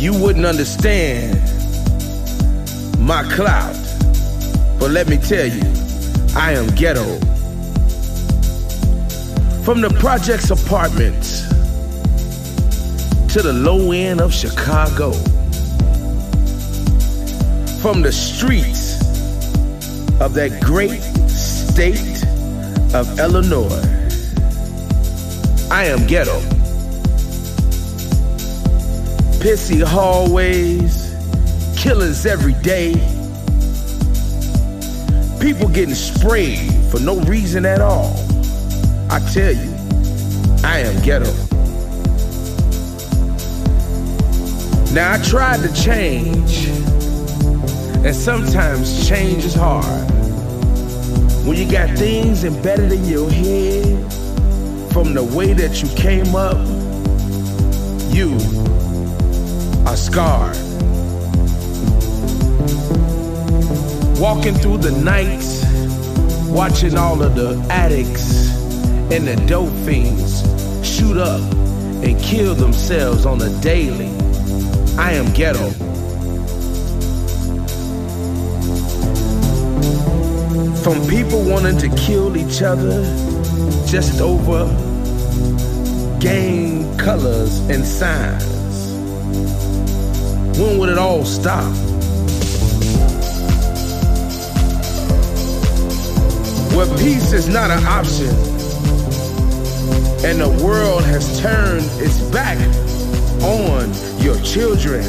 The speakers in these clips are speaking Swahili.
you wouldn't understand my clout. But let me tell you, I am ghetto. From the projects apartments to the low end of Chicago, from the streets of that great state of Illinois, I am ghetto. Pissy hallways, killers every day, people getting sprayed for no reason at all. I tell you, I am ghetto. Now I tried to change, and sometimes change is hard. When you got things embedded in your head from the way that you came up, you are scarred. Walking through the nights, watching all of the addicts and the dope fiends shoot up and kill themselves on a daily. I am ghetto. From people wanting to kill each other just over game colors and signs. When would it all stop? Where peace is not an option and the world has turned its back on your children,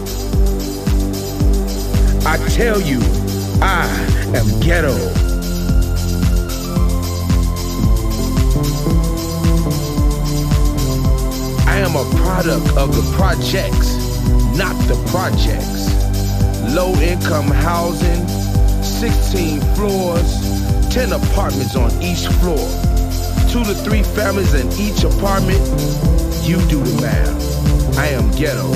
I tell you, I am ghetto. I am a product of the projects, not the projects. Low-income housing, 16 floors, 10 apartments on each floor. 2 to 3 families in each apartment. You do the math. I am ghetto.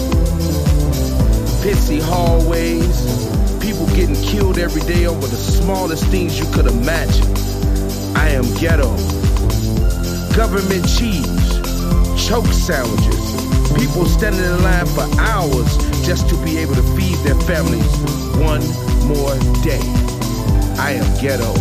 Pissy hallways, people getting killed every day over the smallest things you could imagine. I am ghetto. Government cheese, choke sandwiches, people standing in line for hours just to be able to feed their families one more day. I am ghetto.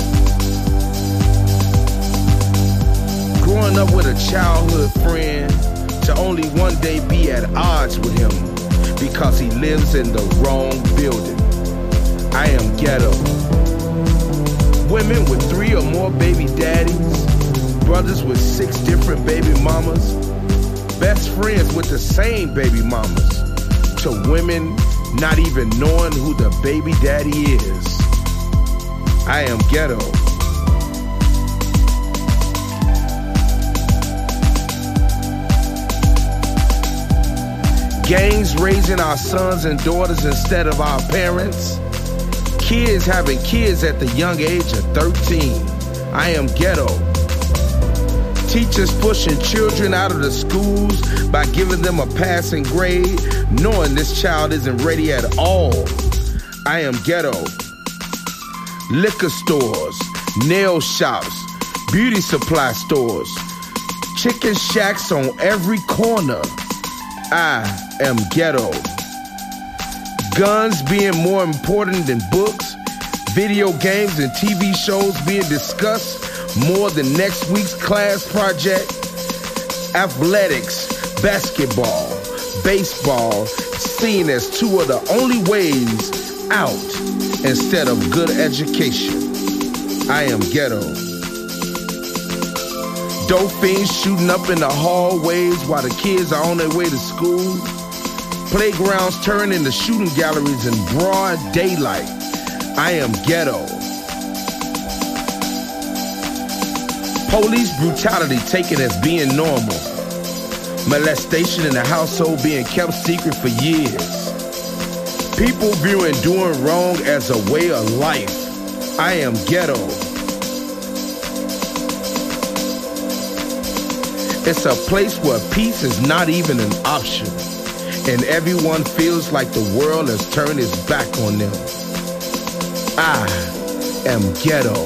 Growing up with a childhood friend to only one day be at odds with him because he lives in the wrong building. I am ghetto. Women with 3 or more baby daddies, brothers with 6 different baby mamas, best friends with the same baby mamas, to women not even knowing who the baby daddy is. I am ghetto. Gangs raising our sons and daughters instead of our parents. Kids having kids at the young age of 13. I am ghetto. Teachers pushing children out of the schools by giving them a passing grade, knowing this child isn't ready at all. I am ghetto. Liquor stores, nail shops, beauty supply stores, chicken shacks on every corner. I am ghetto. Guns being more important than books, video games and TV shows being discussed more than next week's class project. Athletics, basketball, baseball seen as 2 of the only ways out instead of good education. I am ghetto. Dope fiends shooting up in the hallways while the kids are on their way to school. Playgrounds turn into shooting galleries in broad daylight. I am ghetto. Police brutality taken as being normal. Molestation in the household being kept secret for years. People viewing doing wrong as a way of life. I am ghetto. It's a place where peace is not even an option, and everyone feels like the world has turned its back on them. I am ghetto.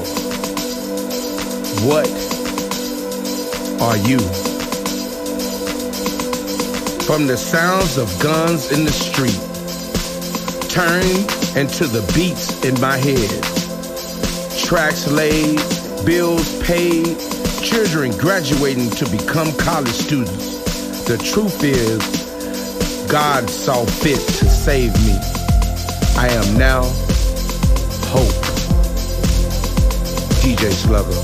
What are you? from the sounds of guns in the street. Turn into the beats in my head. Tracks laid, bills paid, children graduating to become college students. The truth is, God saw fit to save me. I am now hope. DJ Slugger.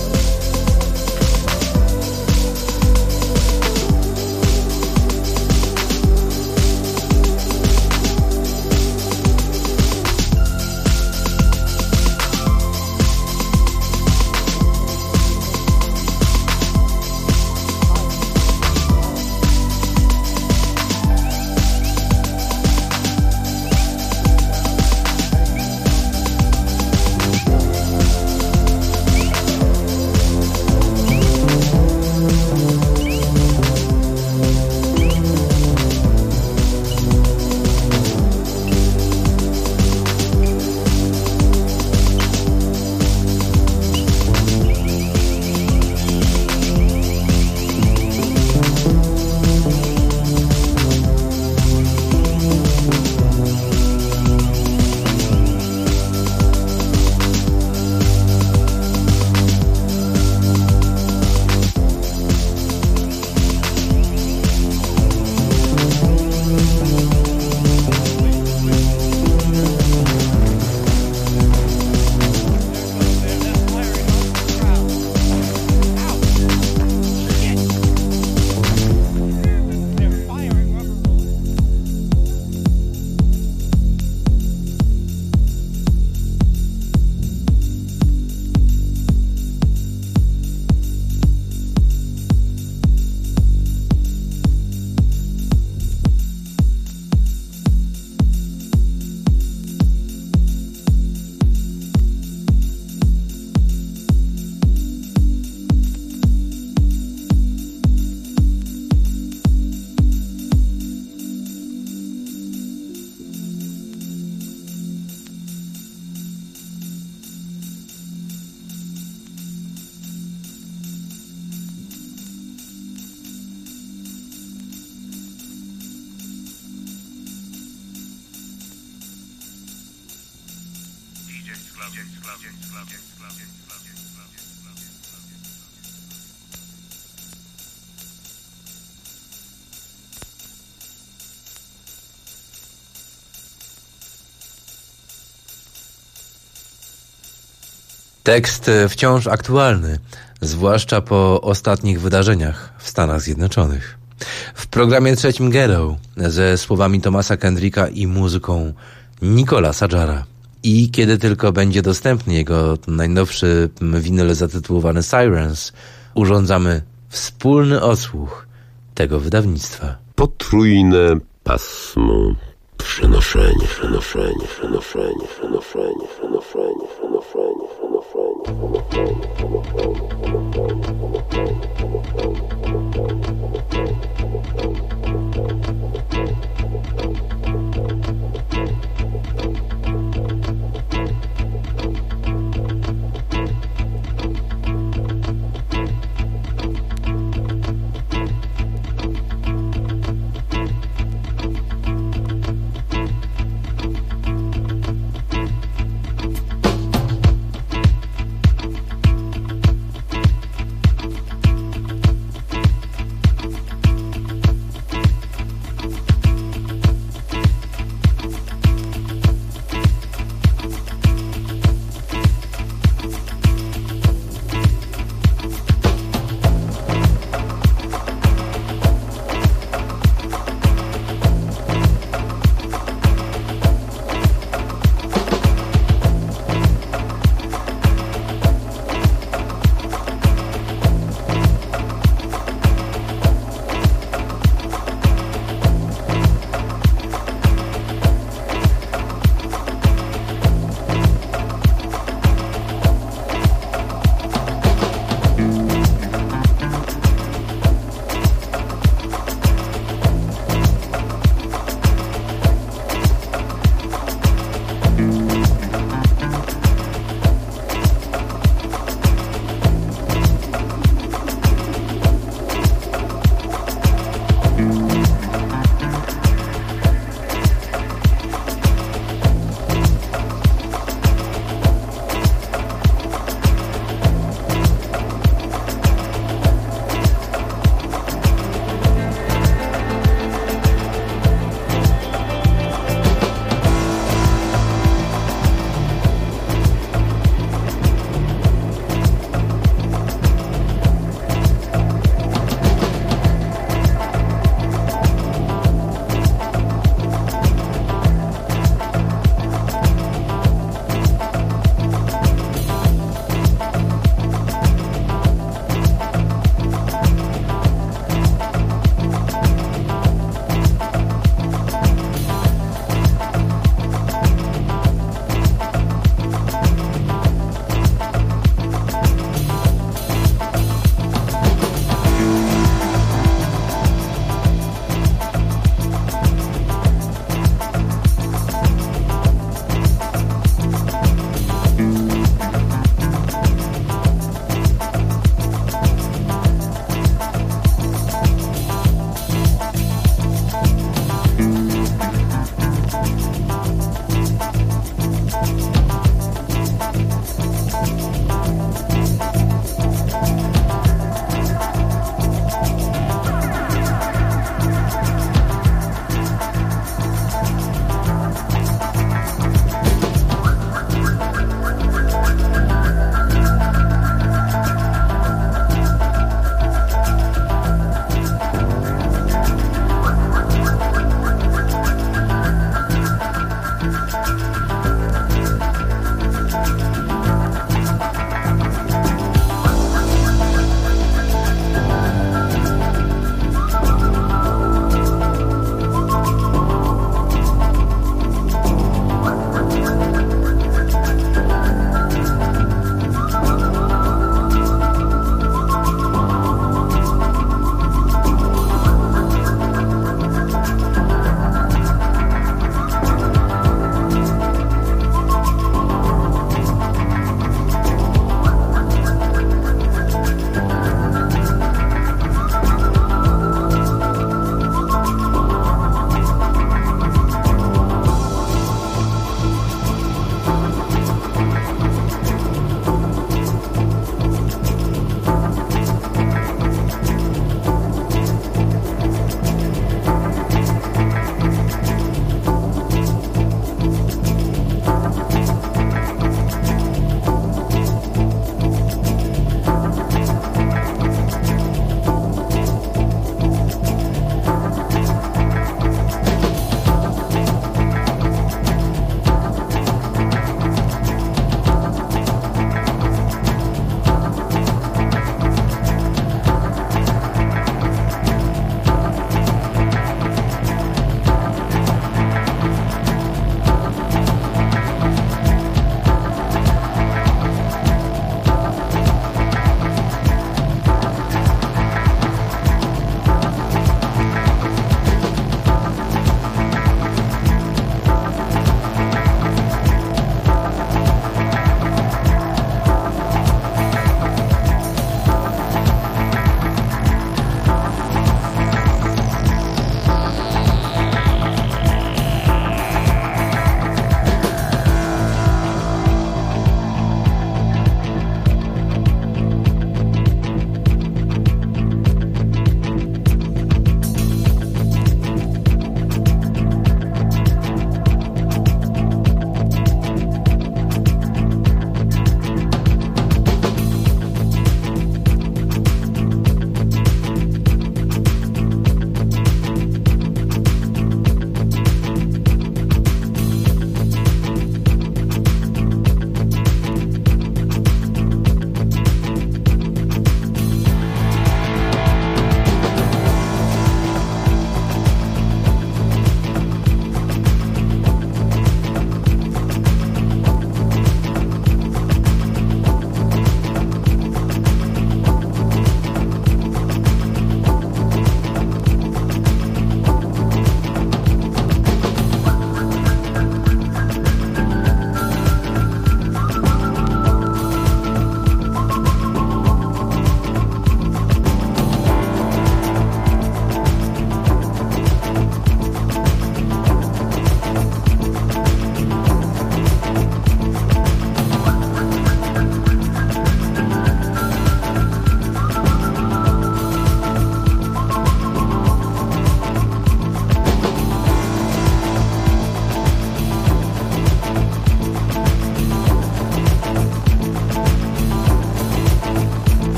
Tekst wciąż aktualny, zwłaszcza po ostatnich wydarzeniach w Stanach Zjednoczonych. W programie trzecim Ghetto ze słowami Thomasa Kendricka i muzyką Nicolasa Jara. I kiedy tylko będzie dostępny jego najnowszy winyl zatytułowany Sirens, urządzamy wspólny odsłuch tego wydawnictwa. Potrójne pasmo. Przenoszenie.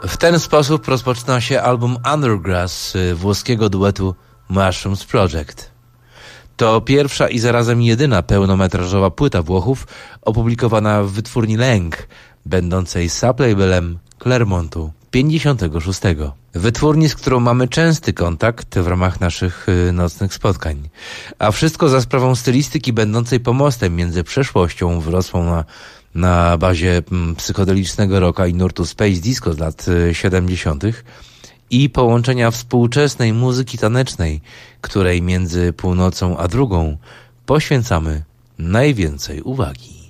W ten sposób rozpoczyna się album Undergrass włoskiego duetu Mushrooms Project. To pierwsza i zarazem jedyna pełnometrażowa płyta Włochów opublikowana w wytwórni Lęk, będącej sublabelem Clermontu 56. Wytwórni, z którą mamy częsty kontakt w ramach naszych nocnych spotkań. A wszystko za sprawą stylistyki będącej pomostem między przeszłością wyrosłą na bazie psychodelicznego rocka i nurtu Space Disco z lat 70. i połączenia współczesnej muzyki tanecznej, której między północą a drugą poświęcamy najwięcej uwagi.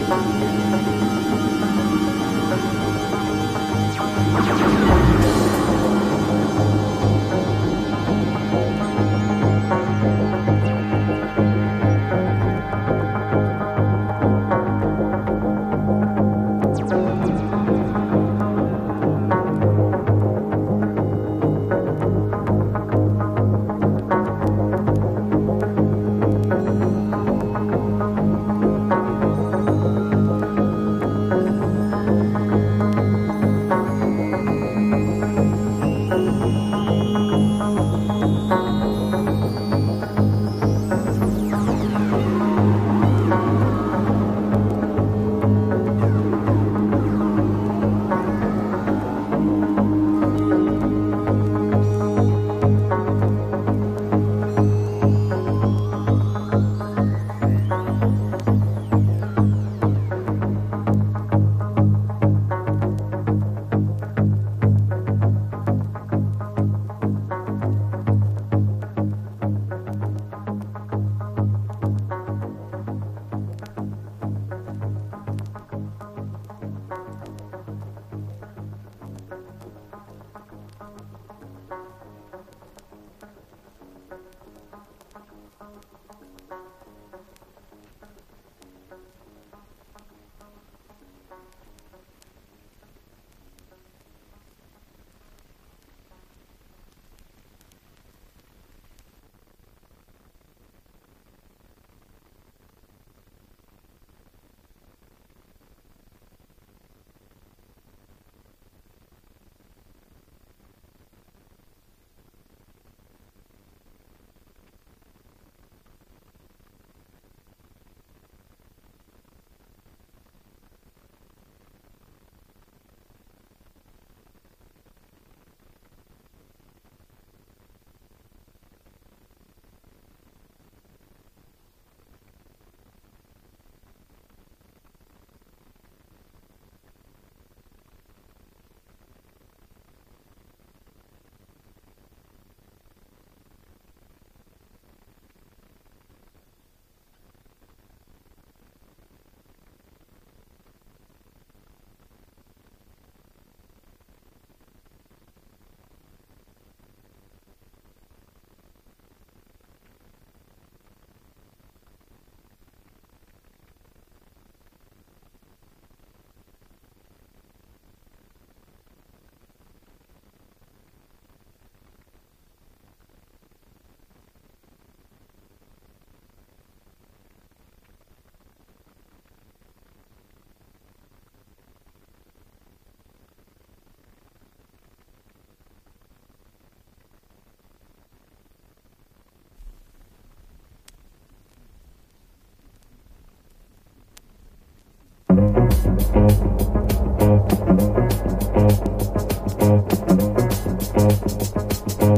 Thank.